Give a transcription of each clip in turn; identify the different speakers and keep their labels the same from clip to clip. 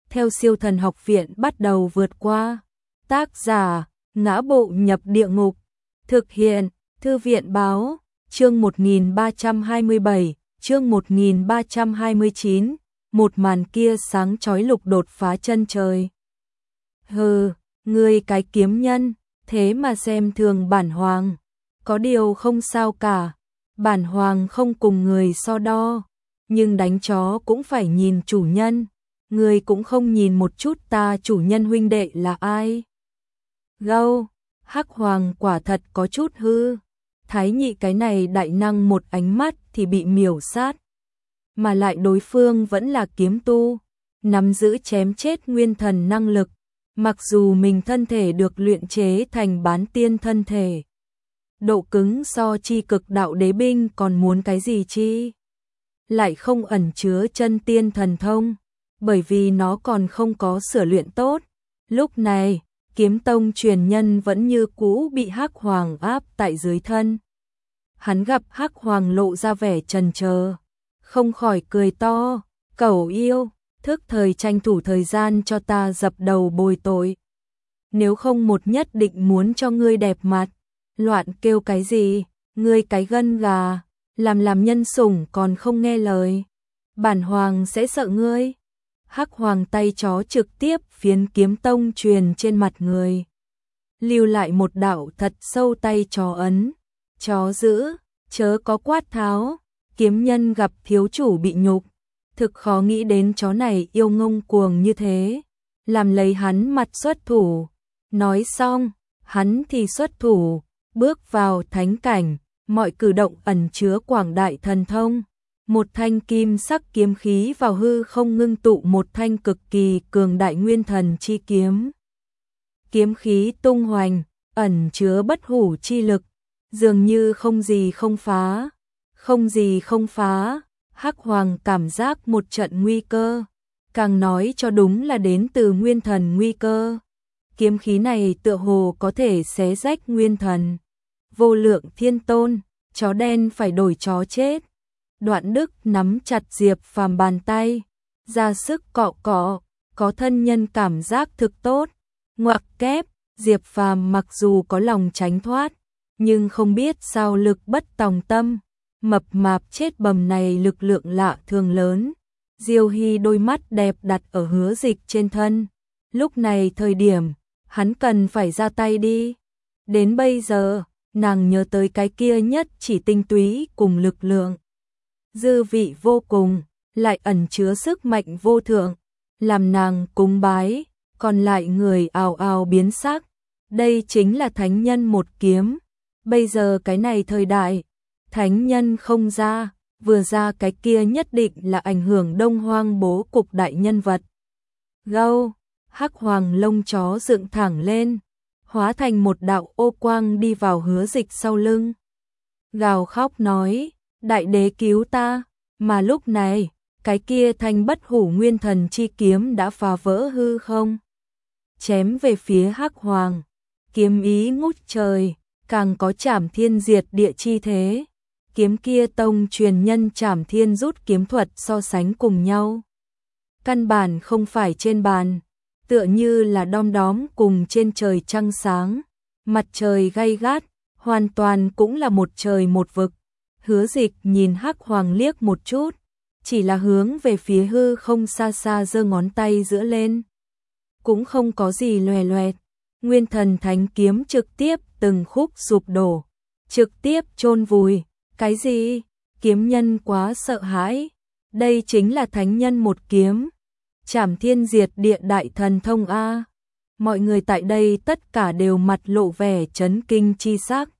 Speaker 1: theo Siêu Thần Học Viện bắt đầu vượt qua. Tác giả: Ngã Bộ Nhập Địa Ngục. Thực hiện: Thư viện báo. Chương 1327, chương 1329. Một màn kia sáng chói lục đột phá chân trời. Hừ, ngươi cái kiếm nhân, thế mà xem thường bản hoàng. Có điều không sao cả, bản hoàng không cùng người so đo, nhưng đánh chó cũng phải nhìn chủ nhân. Ngươi cũng không nhìn một chút ta chủ nhân huynh đệ là ai. Gâu, Hắc Hoàng quả thật có chút hư. Thái Nhị cái này đại năng một ánh mắt thì bị miểu sát. Mà lại đối phương vẫn là kiếm tu, nắm giữ chém chết nguyên thần năng lực. Mặc dù mình thân thể được luyện chế thành bán tiên thân thể, độ cứng so chi cực đạo đế binh còn muốn cái gì chi. Lại không ẩn chứa chân tiên thần thông, bởi vì nó còn không có sửa luyện tốt. Lúc này, Kiếm Tông truyền nhân vẫn như cũ bị Hắc Hoàng áp tại dưới thân. Hắn gặp Hắc Hoàng lộ ra vẻ chần chờ, không khỏi cười to, cẩu yêu, thức thời tranh thủ thời gian cho ta dập đầu bồi tội. Nếu không một nhất định muốn cho ngươi đẹp mặt, loạn kêu cái gì, ngươi cái gân gà, làm nhân sủng còn không nghe lời. Bản hoàng sẽ sợ ngươi. Hắc Hoàng tay chó trực tiếp phiến Kiếm Tông truyền trên mặt người, lưu lại một đạo thật sâu tay chó ấn. Chó dữ, chớ có quát tháo. Kiếm nhân gặp thiếu chủ bị nhục, thực khó nghĩ đến chó này yêu ngông cuồng như thế, làm lấy hắn mặt xuất thủ. Nói xong, hắn thì xuất thủ, bước vào thánh cảnh, mọi cử động ẩn chứa quảng đại thần thông. Một thanh kim sắc kiếm khí vào hư không ngưng tụ một thanh cực kỳ cường đại nguyên thần chi kiếm. Kiếm khí tung hoành, ẩn chứa bất hủ chi lực, dường như không gì không phá. Không gì không phá. Hắc Hoàng cảm giác một trận nguy cơ, càng nói cho đúng là đến từ nguyên thần nguy cơ. Kiếm khí này tựa hồ có thể xé rách nguyên thần. Vô Lượng Thiên Tôn, chó đen phải đổi chó chết. Đoạn Đức nắm chặt Diệp Phàm bàn tay, ra sức cọ cọ, có thân nhân cảm giác thực tốt. Ngoặc kép, Diệp Phàm mặc dù có lòng tránh thoát, nhưng không biết sao lực bất tòng tâm. Mập mạp chết bầm này lực lượng lạ thường lớn. Diêu Hy đôi mắt đẹp đặt ở Hứa Dịch trên thân. Lúc này thời điểm, hắn cần phải ra tay đi. Đến bây giờ, nàng nhớ tới cái kia nhất chỉ tinh túy cùng lực lượng. Dư vị vô cùng, lại ẩn chứa sức mạnh vô thượng. Làm nàng cúng bái, còn lại người ào ào biến sắc. Đây chính là thánh nhân một kiếm. Bây giờ cái này thời đại, thánh nhân không ra, vừa ra cái kia nhất định là ảnh hưởng Đông Hoang bố cục đại nhân vật. Gâu, Hắc Hoàng lông chó dựng thẳng lên, hóa thành một đạo ô quang đi vào Hứa Dịch sau lưng. Gào khóc nói, đại đế cứu ta, mà lúc này, cái kia thanh bất hủ nguyên thần chi kiếm đã phá vỡ hư không. Chém về phía Hắc Hoàng, kiếm ý ngút trời, càng có trảm thiên diệt địa chi thế. Kiếm kia tông truyền nhân trảm thiên rút kiếm thuật so sánh cùng nhau. Căn bản không phải trên bàn, tựa như là đom đóm cùng trên trời trăng sáng. Mặt trời gay gắt, hoàn toàn cũng là một trời một vực. Hứa Dịch nhìn Hắc Hoàng liếc một chút, chỉ là hướng về phía hư không xa xa giơ ngón tay giữa lên. Cũng không có gì loè loẹt, nguyên thần thánh kiếm trực tiếp từng khúc sụp đổ, trực tiếp chôn vùi. Cái gì? Kiếm nhân quá sợ hãi. Đây chính là thánh nhân một kiếm. Trảm thiên diệt địa đại thần thông A. Mọi người tại đây tất cả đều mặt lộ vẻ chấn kinh chi sắc.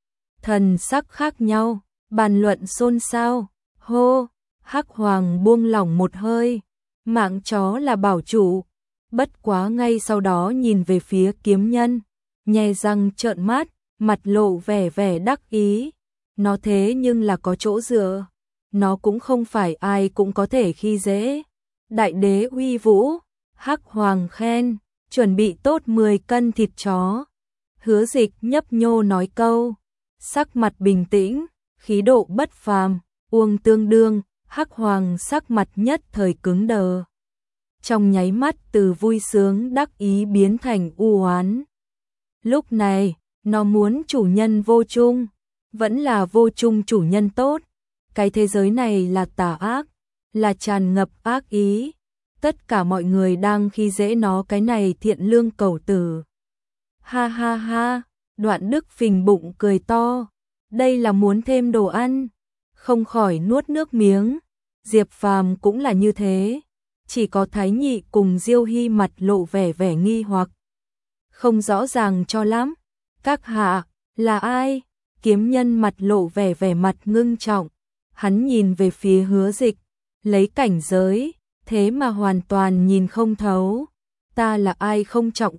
Speaker 1: Thần sắc khác nhau, bàn luận xôn xao. Hô, Hắc Hoàng buông lỏng một hơi. Mạng chó là bảo chủ. Bất quá ngay sau đó nhìn về phía kiếm nhân, nhe răng trợn mắt, mặt lộ vẻ vẻ đắc ý. Nó thế nhưng là có chỗ dựa, nó cũng không phải ai cũng có thể khi dễ. Đại đế uy vũ, Hắc Hoàng khen, chuẩn bị tốt 10 cân thịt chó. Hứa Dịch nhấp nhô nói câu, sắc mặt bình tĩnh, khí độ bất phàm, uông tương đương. Hắc Hoàng sắc mặt nhất thời cứng đờ. trong nháy mắt từ vui sướng đắc ý biến thành u oán. Lúc này, nó muốn chủ nhân vô chung, vẫn là vô chung chủ nhân tốt. Cái thế giới này là tà ác, là tràn ngập ác ý. Tất cả mọi người đang khi dễ nó cái này thiện lương cẩu tử. Ha ha ha, Đoạn Đức phình bụng cười to. Đây là muốn thêm đồ ăn, không khỏi nuốt nước miếng. Diệp Phàm cũng là như thế, chỉ có Thái Nhị cùng Diêu Hy mặt lộ vẻ nghi hoặc. Không rõ ràng cho lắm. Các hạ, là ai? Kiếm Nhân mặt lộ vẻ mặt ngưng trọng. Hắn nhìn về phía Hứa Dịch, lấy cảnh giới, thế mà hoàn toàn nhìn không thấu. Ta là ai không trọng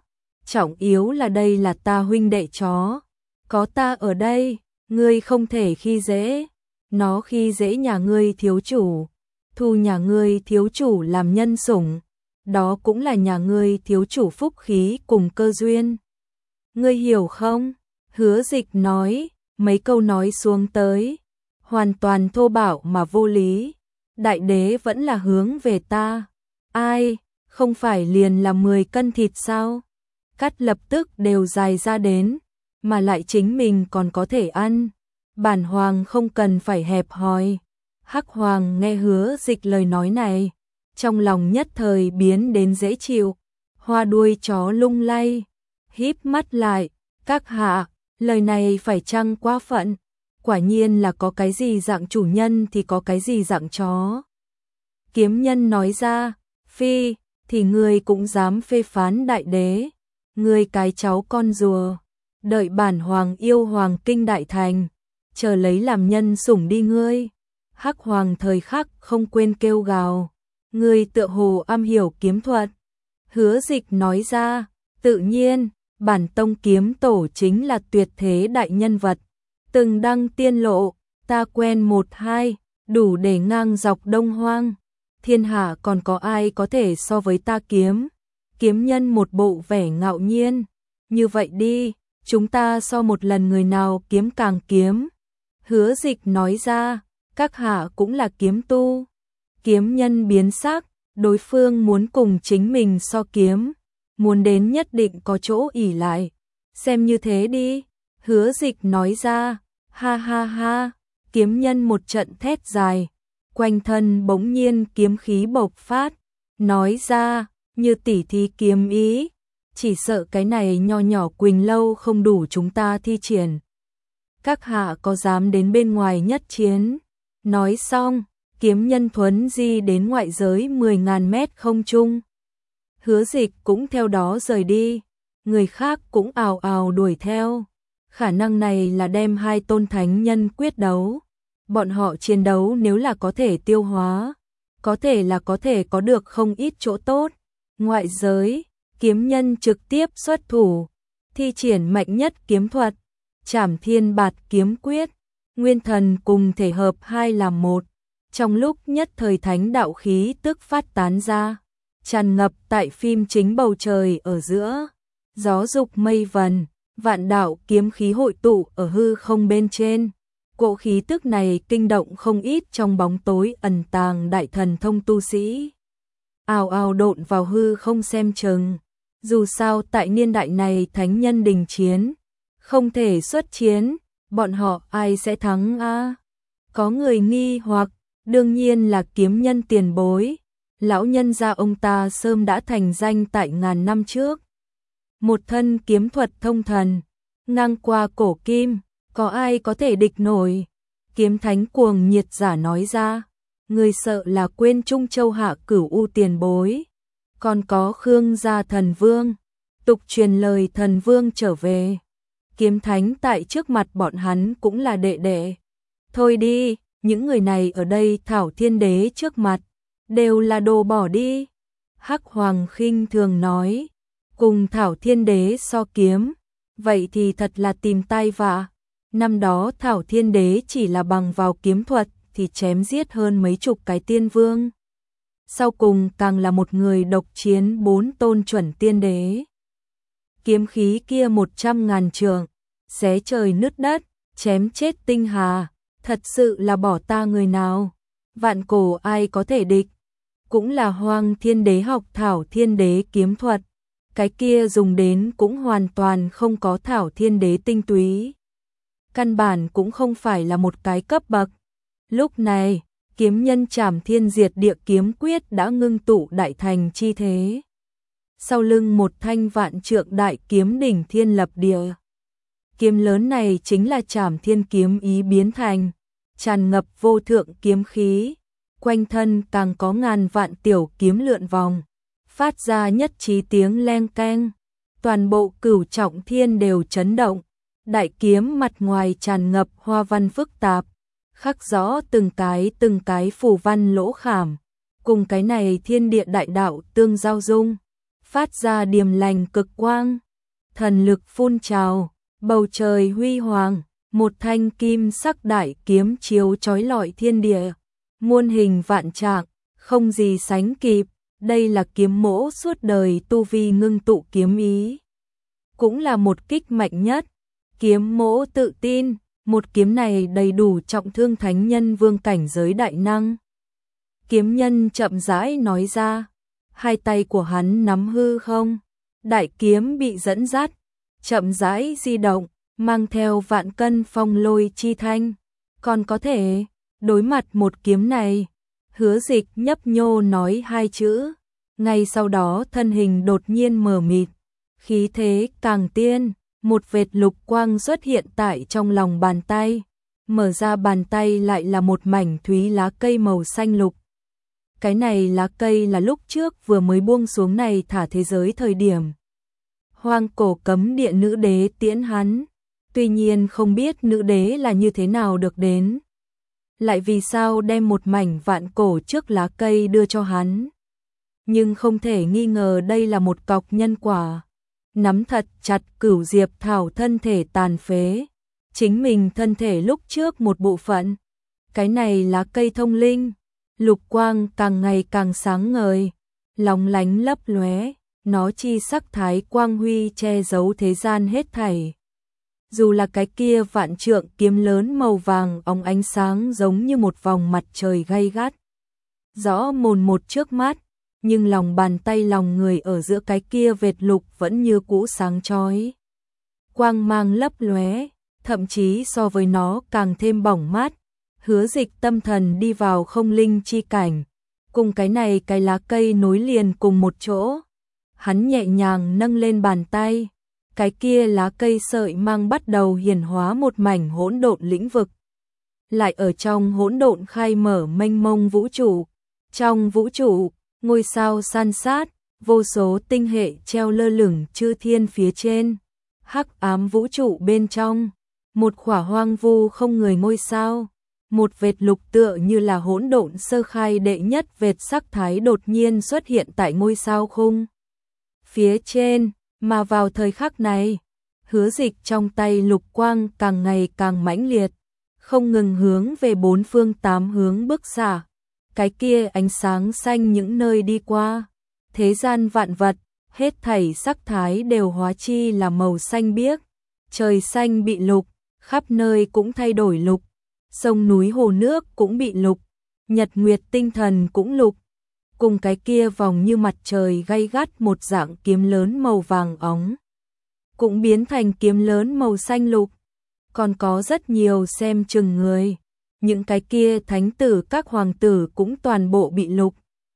Speaker 1: yếu là đây là ta huynh đệ chó. Có ta ở đây, ngươi không thể khi dễ. Nó khi dễ nhà ngươi thiếu chủ, thu nhà ngươi thiếu chủ làm nhân sủng. Đó cũng là nhà ngươi thiếu chủ phúc khí cùng cơ duyên. Ngươi hiểu không? Hứa Dịch nói, mấy câu nói xuống tới, hoàn toàn thô bạo mà vô lý. Đại đế vẫn là hướng về ta. Ai, không phải liền là 10 cân thịt sao? Cắt lập tức đều dài ra đến, mà lại chính mình còn có thể ăn. Bản hoàng không cần phải hẹp hòi. Hắc Hoàng nghe Hứa Dịch lời nói này, trong lòng nhất thời biến đến dễ chịu. Hoa đuôi chó lung lay, híp mắt lại. Các hạ, lời này phải chăng quá phận? Quả nhiên là có cái gì dạng chủ nhân thì có cái gì dạng chó. Kiếm Nhân nói ra, phi, thì ngươi cũng dám phê phán đại đế. Ngươi cái cháu con rùa, đợi bản hoàng yêu hoàng kinh đại thành, chờ lấy làm nhân sủng đi ngươi. Hắc Hoàng thời khắc không quên kêu gào, ngươi tựa hồ am hiểu kiếm thuật. Hứa Dịch nói ra, tự nhiên, bản tông kiếm tổ chính là tuyệt thế đại nhân vật, từng đăng tiên lộ, ta quen 1-2, đủ để ngang dọc Đông Hoang. Thiên hạ còn có ai có thể so với ta kiếm? Kiếm Nhân một bộ vẻ ngạo nhiên, như vậy đi, chúng ta so một lần người nào kiếm càng kiếm. Hứa Dịch nói ra, các hạ cũng là kiếm tu. Kiếm Nhân biến sắc, đối phương muốn cùng chính mình so kiếm, muốn đến nhất định có chỗ ỷ lại. Xem như thế đi. Hứa Dịch nói ra, ha ha ha. Kiếm Nhân một trận thét dài, quanh thân bỗng nhiên kiếm khí bộc phát, nói ra, như tỉ thí kiếm ý, chỉ sợ cái này nho nhỏ Quỳnh Lâu không đủ chúng ta thi triển. Các hạ có dám đến bên ngoài nhất chiến? Nói xong, Kiếm Nhân thuấn di đến ngoại giới 10.000 mét không trung. Hứa Dịch cũng theo đó rời đi, người khác cũng ào ào đuổi theo. Khả năng này là đem hai tôn thánh nhân quyết đấu. Bọn họ chiến đấu nếu là có thể tiêu hóa, có thể là có thể có được không ít chỗ tốt. Ngoại giới, Kiếm Nhân trực tiếp xuất thủ, thi triển mạnh nhất kiếm thuật, Trảm Thiên Bạt kiếm quyết, nguyên thần cùng thể hợp hai làm một. Trong lúc nhất thời thánh đạo khí tức phát tán ra, tràn ngập tại phim chính bầu trời ở giữa. Gió dục mây vần, vạn đạo kiếm khí hội tụ ở hư không bên trên. Cỗ khí tức này kinh động không ít trong bóng tối ẩn tàng đại thần thông tu sĩ. Ào ào độn vào hư không xem chừng. Dù sao tại niên đại này thánh nhân đình chiến, không thể xuất chiến, bọn họ ai sẽ thắng a? Có người nghi hoặc, đương nhiên là Kiếm Nhân tiền bối. Lão nhân gia ông ta sớm đã thành danh tại ngàn năm trước. Một thân kiếm thuật thông thần, ngang qua cổ kim, có ai có thể địch nổi? Kiếm Thánh cuồng nhiệt giả nói ra, người sợ là quên Trung Châu Hạ Cửu U tiền bối. Còn có Khương gia thần vương, tục truyền lời thần vương trở về. Kiếm Thánh tại trước mặt bọn hắn cũng là đệ đệ. Thôi đi, những người này ở đây Thảo Thiên Đế trước mặt, đều là đồ bỏ đi. Hắc Hoàng khinh thường nói, cùng Thảo Thiên Đế so kiếm, vậy thì thật là tìm tai vạ. Năm đó Thảo Thiên Đế chỉ là bằng vào kiếm thuật thì chém giết hơn mấy chục cái tiên vương. Sau cùng càng là một người độc chiến 4 tôn chuẩn tiên đế. Kiếm khí kia 100.000 trượng, xé trời nứt đất, chém chết tinh hà, thật sự là bỏ ta người nào. Vạn cổ ai có thể địch. cũng là Hoang Thiên Đế học Thảo Thiên Đế kiếm thuật, cái kia dùng đến cũng hoàn toàn không có Thảo Thiên Đế tinh túy. Căn bản cũng không phải là một cái cấp bậc. Lúc này, kiếm nhân Trảm Thiên Diệt Địa kiếm quyết đã ngưng tụ đại thành chi thế. Sau lưng một thanh vạn trượng đại kiếm đỉnh thiên lập địa. Kiếm lớn này chính là Trảm Thiên kiếm ý biến thành, tràn ngập vô thượng kiếm khí, quanh thân càng có ngàn vạn tiểu kiếm lượn vòng, phát ra nhất trí tiếng leng keng, toàn bộ Cửu Trọng Thiên đều chấn động. Đại kiếm mặt ngoài tràn ngập hoa văn phức tạp, khắc rõ từng cái phù văn lỗ khảm, cùng cái này thiên địa đại đạo tương giao dung, phát ra điềm lành cực quang, thần lực phun trào, bầu trời huy hoàng, một thanh kim sắc đại kiếm chiếu chói lọi thiên địa, muôn hình vạn trạng, không gì sánh kịp, đây là kiếm mỗ suốt đời tu vi ngưng tụ kiếm ý, cũng là một kích mạnh nhất. Kiếm mỗ tự tin, một kiếm này đầy đủ trọng thương thánh nhân vương cảnh giới đại năng. Kiếm nhân chậm rãi nói ra, hai tay của hắn nắm hư không, đại kiếm bị dẫn dắt, chậm rãi di động, mang theo vạn cân phong lôi chi thanh. Còn có thể, đối mặt một kiếm này, Hứa Dịch nhấp nhô nói hai chữ, ngay sau đó thân hình đột nhiên mờ mịt, khí thế càng tiên. Một vệt lục quang xuất hiện tại trong lòng bàn tay, mở ra bàn tay lại là một mảnh thúy lá cây màu xanh lục. Cái này lá cây là lúc trước vừa mới buông xuống này thả thế giới thời điểm. Hoang cổ cấm địa nữ đế tiễn hắn, tuy nhiên không biết nữ đế là như thế nào được đến. Lại vì sao đem một mảnh vạn cổ trước lá cây đưa cho hắn. Nhưng không thể nghi ngờ đây là một cọc nhân quả. Nắm thật chặt Cửu Diệp Thảo thân thể tàn phế, chính mình thân thể lúc trước một bộ phận. Cái này lá cây thông linh, lục quang càng ngày càng sáng ngời, lóng lánh lấp lóe, nó chi sắc thái quang huy che giấu thế gian hết thảy. Dù là cái kia vạn trượng kiếm lớn màu vàng óng ánh sáng giống như một vòng mặt trời gay gắt, rõ mồn một trước mắt. Nhưng lòng bàn tay lòng người ở giữa cái kia vệt lục vẫn như cũ sáng chói. Quang mang lấp lóe, thậm chí so với nó càng thêm bỏng mát. Hứa Dịch tâm thần đi vào không linh chi cảnh, cùng cái này cái lá cây nối liền cùng một chỗ. Hắn nhẹ nhàng nâng lên bàn tay, cái kia lá cây sợi mang bắt đầu hiển hóa một mảnh hỗn độn lĩnh vực. Lại ở trong hỗn độn khai mở mênh mông vũ trụ. Trong vũ trụ, ngôi sao san sát, vô số tinh hệ treo lơ lửng chư thiên phía trên. Hắc ám vũ trụ bên trong, một khỏa hoang vu không người ngôi sao, một vệt lục tựa như là hỗn độn sơ khai đệ nhất vệt sắc thái đột nhiên xuất hiện tại ngôi sao khung phía trên, mà vào thời khắc này, Hứa Dịch trong tay lục quang càng ngày càng mãnh liệt, không ngừng hướng về bốn phương tám hướng bước xả. Cái kia ánh sáng xanh những nơi đi qua, thế gian vạn vật, hết thảy sắc thái đều hóa chi là màu xanh biếc, trời xanh bị lục, khắp nơi cũng thay đổi lục, sông núi hồ nước cũng bị lục, nhật nguyệt tinh thần cũng lục, cùng cái kia vòng như mặt trời gay gắt một dạng kiếm lớn màu vàng óng, cũng biến thành kiếm lớn màu xanh lục. Còn có rất nhiều xem chừng người, những cái kia thánh tử các hoàng tử cũng toàn bộ bị lục.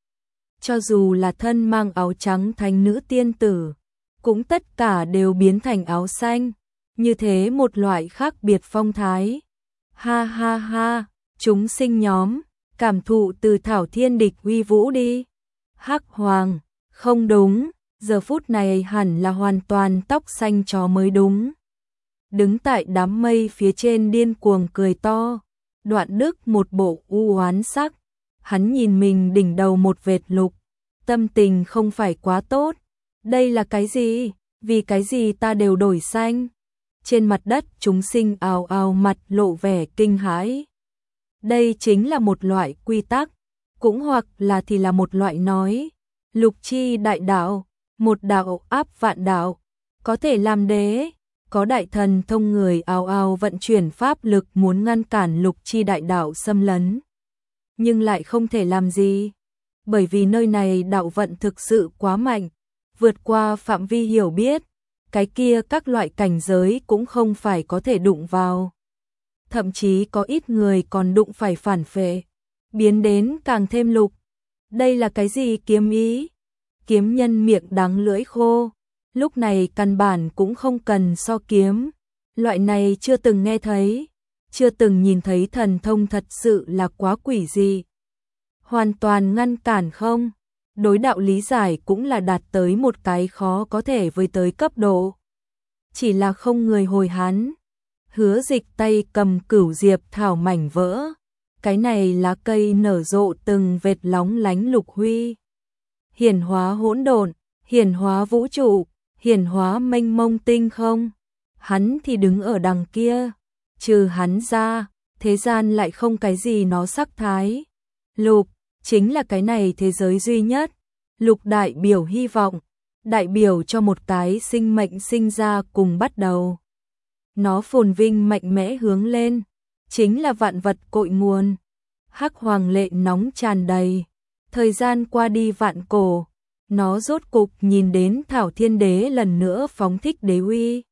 Speaker 1: Cho dù là thân mang áo trắng thánh nữ tiên tử, cũng tất cả đều biến thành áo xanh, như thế một loại khác biệt phong thái. Ha ha ha, chúng sinh nhóm, cảm thụ từ thảo thiên địch uy vũ đi. Hắc hoàng, không đúng, giờ phút này hẳn là hoàn toàn tóc xanh chó mới đúng. Đứng tại đám mây phía trên điên cuồng cười to, Đoạn Đức một bộ u oán sắc, hắn nhìn mình đỉnh đầu một vệt lục, tâm tình không phải quá tốt. Đây là cái gì? Vì cái gì ta đều đổi xanh? Trên mặt đất chúng sinh ào ào mặt lộ vẻ kinh hãi. Đây chính là một loại quy tắc, cũng hoặc là thì là một loại nói. Lục chi đại đạo, một đạo áp vạn đạo, có thể làm đế. Có đại thần thông người ào ào vận chuyển pháp lực muốn ngăn cản lục chi đại đạo xâm lấn, nhưng lại không thể làm gì. bởi vì nơi này đạo vận thực sự quá mạnh, vượt qua phạm vi hiểu biết, cái kia các loại cảnh giới cũng không phải có thể đụng vào. Thậm chí có ít người còn đụng phải phản phệ, biến đến càng thêm lục. Đây là cái gì kiếm ý? Kiếm nhân miệng đắng lưỡi khô, lúc này căn bản cũng không cần so kiếm. Loại này chưa từng nghe thấy, chưa từng nhìn thấy thần thông thật sự là quá quỷ dị. Hoàn toàn ngăn cản không? Đối đạo lý giải cũng là đạt tới một cái khó có thể với tới cấp độ. Chỉ là không người hồi hắn. Hứa Dịch tay cầm cửu diệp thảo mảnh vỡ. Cái này lá cây nở rộ từng vệt lóng lánh lục huy. Hiển hóa hỗn độn, hiển hóa vũ trụ, hiển hóa mênh mông tinh không. Hắn thì đứng ở đằng kia, trừ hắn ra, thế gian lại không cái gì nó sắc thái. Lục, chính là cái này thế giới duy nhất. Lục đại biểu hy vọng, đại biểu cho một cái sinh mệnh sinh ra cùng bắt đầu. Nó phồn vinh mạnh mẽ hướng lên, chính là vạn vật cội nguồn. Hắc hoàng lệ nóng tràn đầy, thời gian qua đi vạn cổ, nó rốt cục nhìn đến Thảo Thiên Đế lần nữa phóng thích đế uy.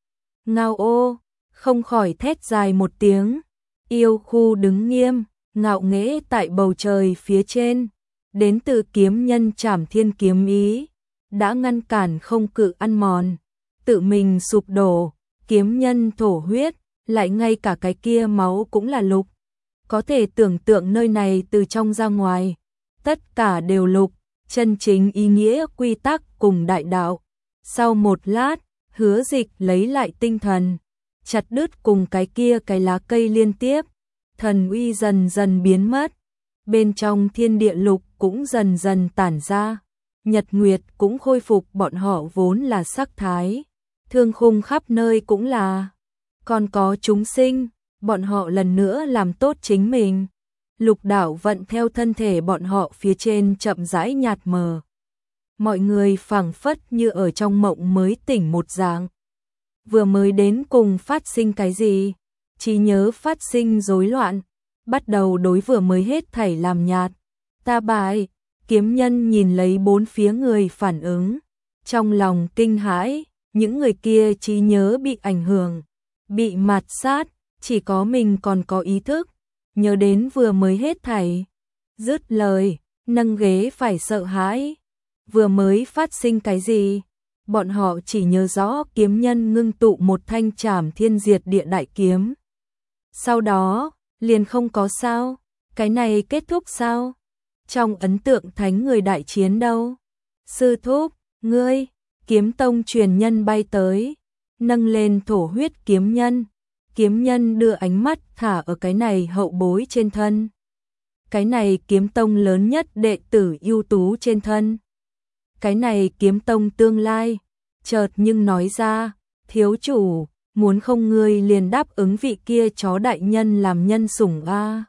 Speaker 1: Ngao ô, không khỏi thét dài một tiếng, yêu khu đứng nghiêm, ngạo nghễ tại bầu trời phía trên, đến từ kiếm nhân Trảm Thiên kiếm ý, đã ngăn cản không cự ăn mòn, tự mình sụp đổ, kiếm nhân thổ huyết, lại ngay cả cái kia máu cũng là lục. Có thể tưởng tượng nơi này từ trong ra ngoài, tất cả đều lục, chân chính ý nghĩa quy tắc cùng đại đạo. Sau một lát, Hứa Dịch lấy lại tinh thần, chặt đứt cùng cái kia cái lá cây liên tiếp, thần uy dần dần biến mất, bên trong thiên địa lục cũng dần dần tản ra, nhật nguyệt cũng khôi phục bọn họ vốn là sắc thái, thương khung khắp nơi cũng là, còn có chúng sinh, bọn họ lần nữa làm tốt chính mình. Lục đạo vận theo thân thể bọn họ phía trên chậm rãi nhạt mờ. Mọi người phảng phất như ở trong mộng mới tỉnh một dạng. Vừa mới đến cùng phát sinh cái gì? Trí nhớ phát sinh rối loạn, bắt đầu đối vừa mới hết thảy làm nhạt. Ta bại, kiếm nhân nhìn lấy bốn phía người phản ứng, trong lòng kinh hãi, những người kia trí nhớ bị ảnh hưởng, bị mạt sát, chỉ có mình còn có ý thức, nhớ đến vừa mới hết thảy. Dứt lời, nâng ghế phải sợ hãi. Vừa mới phát sinh cái gì? Bọn họ chỉ nhớ rõ kiếm nhân ngưng tụ một thanh Trảm Thiên diệt địa đại kiếm. Sau đó, liền không có sao, cái này kết thúc sao? Trong ấn tượng thánh người đại chiến đâu? Sư thúc, ngươi, kiếm tông truyền nhân bay tới, nâng lên thổ huyết kiếm nhân. Kiếm nhân đưa ánh mắt thả ở cái này hậu bối trên thân. Cái này kiếm tông lớn nhất đệ tử ưu tú trên thân. Cái này kiếm tông tương lai, chợt nhưng nói ra, thiếu chủ, muốn không ngươi liền đáp ứng vị kia chó đại nhân làm nhân sủng a.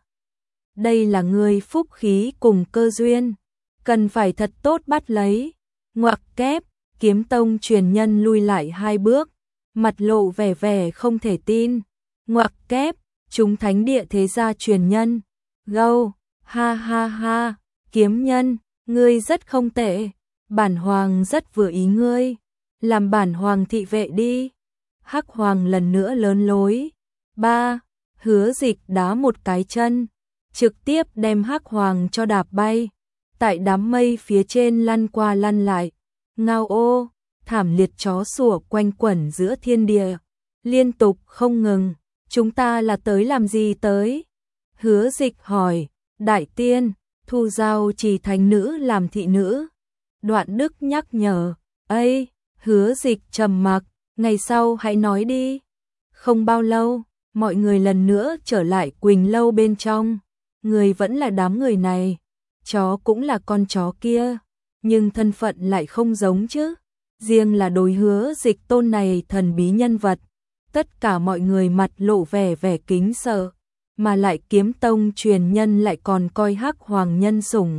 Speaker 1: Đây là ngươi phúc khí cùng cơ duyên, cần phải thật tốt bắt lấy. Ngoặc kép, kiếm tông truyền nhân lui lại 2 bước, mặt lộ vẻ vẻ không thể tin. Ngoặc kép, chúng thánh địa thế gia truyền nhân. Gâu, ha ha ha, kiếm nhân, ngươi rất không tệ. Bản hoàng rất vừa ý ngươi, làm bản hoàng thị vệ đi. Hắc hoàng lần nữa lớn lối. 3. Hứa Dịch đá một cái chân, trực tiếp đem Hắc hoàng cho đạp bay, tại đám mây phía trên lăn qua lăn lại. Ngao ô, thảm liệt chó sủa quanh quẩn giữa thiên địa, liên tục không ngừng. Chúng ta là tới làm gì tới? Hứa Dịch hỏi, đại tiên, thu giao chỉ thánh nữ làm thị nữ. Đoạn Đức nhắc nhở, ây, Hứa Dịch trầm mặc, ngày sau hãy nói đi. Không bao lâu, mọi người lần nữa trở lại Quỳnh lâu bên trong, người vẫn là đám người này, chó cũng là con chó kia, nhưng thân phận lại không giống chứ. Riêng là đối Hứa Dịch tôn này thần bí nhân vật, tất cả mọi người mặt lộ vẻ vẻ kính sợ, mà lại kiếm tông truyền nhân lại còn coi Hắc hoàng nhân sủng.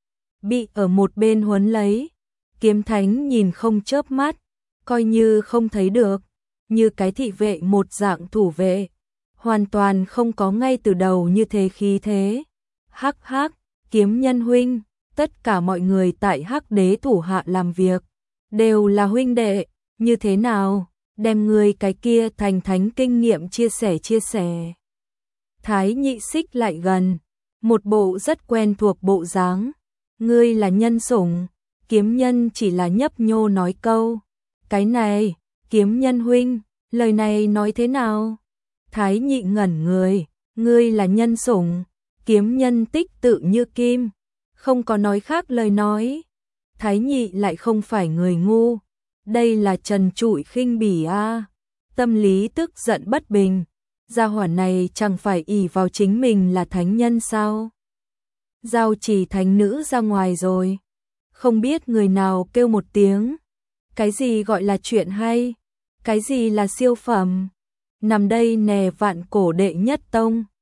Speaker 1: Bị ở một bên huấn lấy, kiếm thánh nhìn không chớp mắt, coi như không thấy được, như cái thị vệ một dạng thủ vệ, hoàn toàn không có ngay từ đầu như thế khí thế. Hắc hắc, kiếm nhân huynh, tất cả mọi người tại Hắc Đế thủ hạ làm việc, đều là huynh đệ, như thế nào, đem ngươi cái kia thành thánh kinh nghiệm chia sẻ. Thái Nhị xích lại gần, một bộ rất quen thuộc bộ dáng, ngươi là nhân sủng, Kiếm Nhân chỉ là nhấp nhô nói câu, cái này, Kiếm Nhân huynh, lời này nói thế nào? Thái Nhị ngẩn người, ngươi là nhân sủng, Kiếm Nhân tích tự như kim, không có nói khác lời nói. Thái Nhị lại không phải người ngu, đây là trần trụi khinh bỉ a. Tâm lý tức giận bất bình, gia hỏa này chẳng phải ỷ vào chính mình là thánh nhân sao? Giao chỉ thánh nữ ra ngoài rồi, không biết người nào kêu một tiếng, cái gì gọi là chuyện hay, cái gì là siêu phẩm, nằm đây nè vạn cổ đệ nhất tông.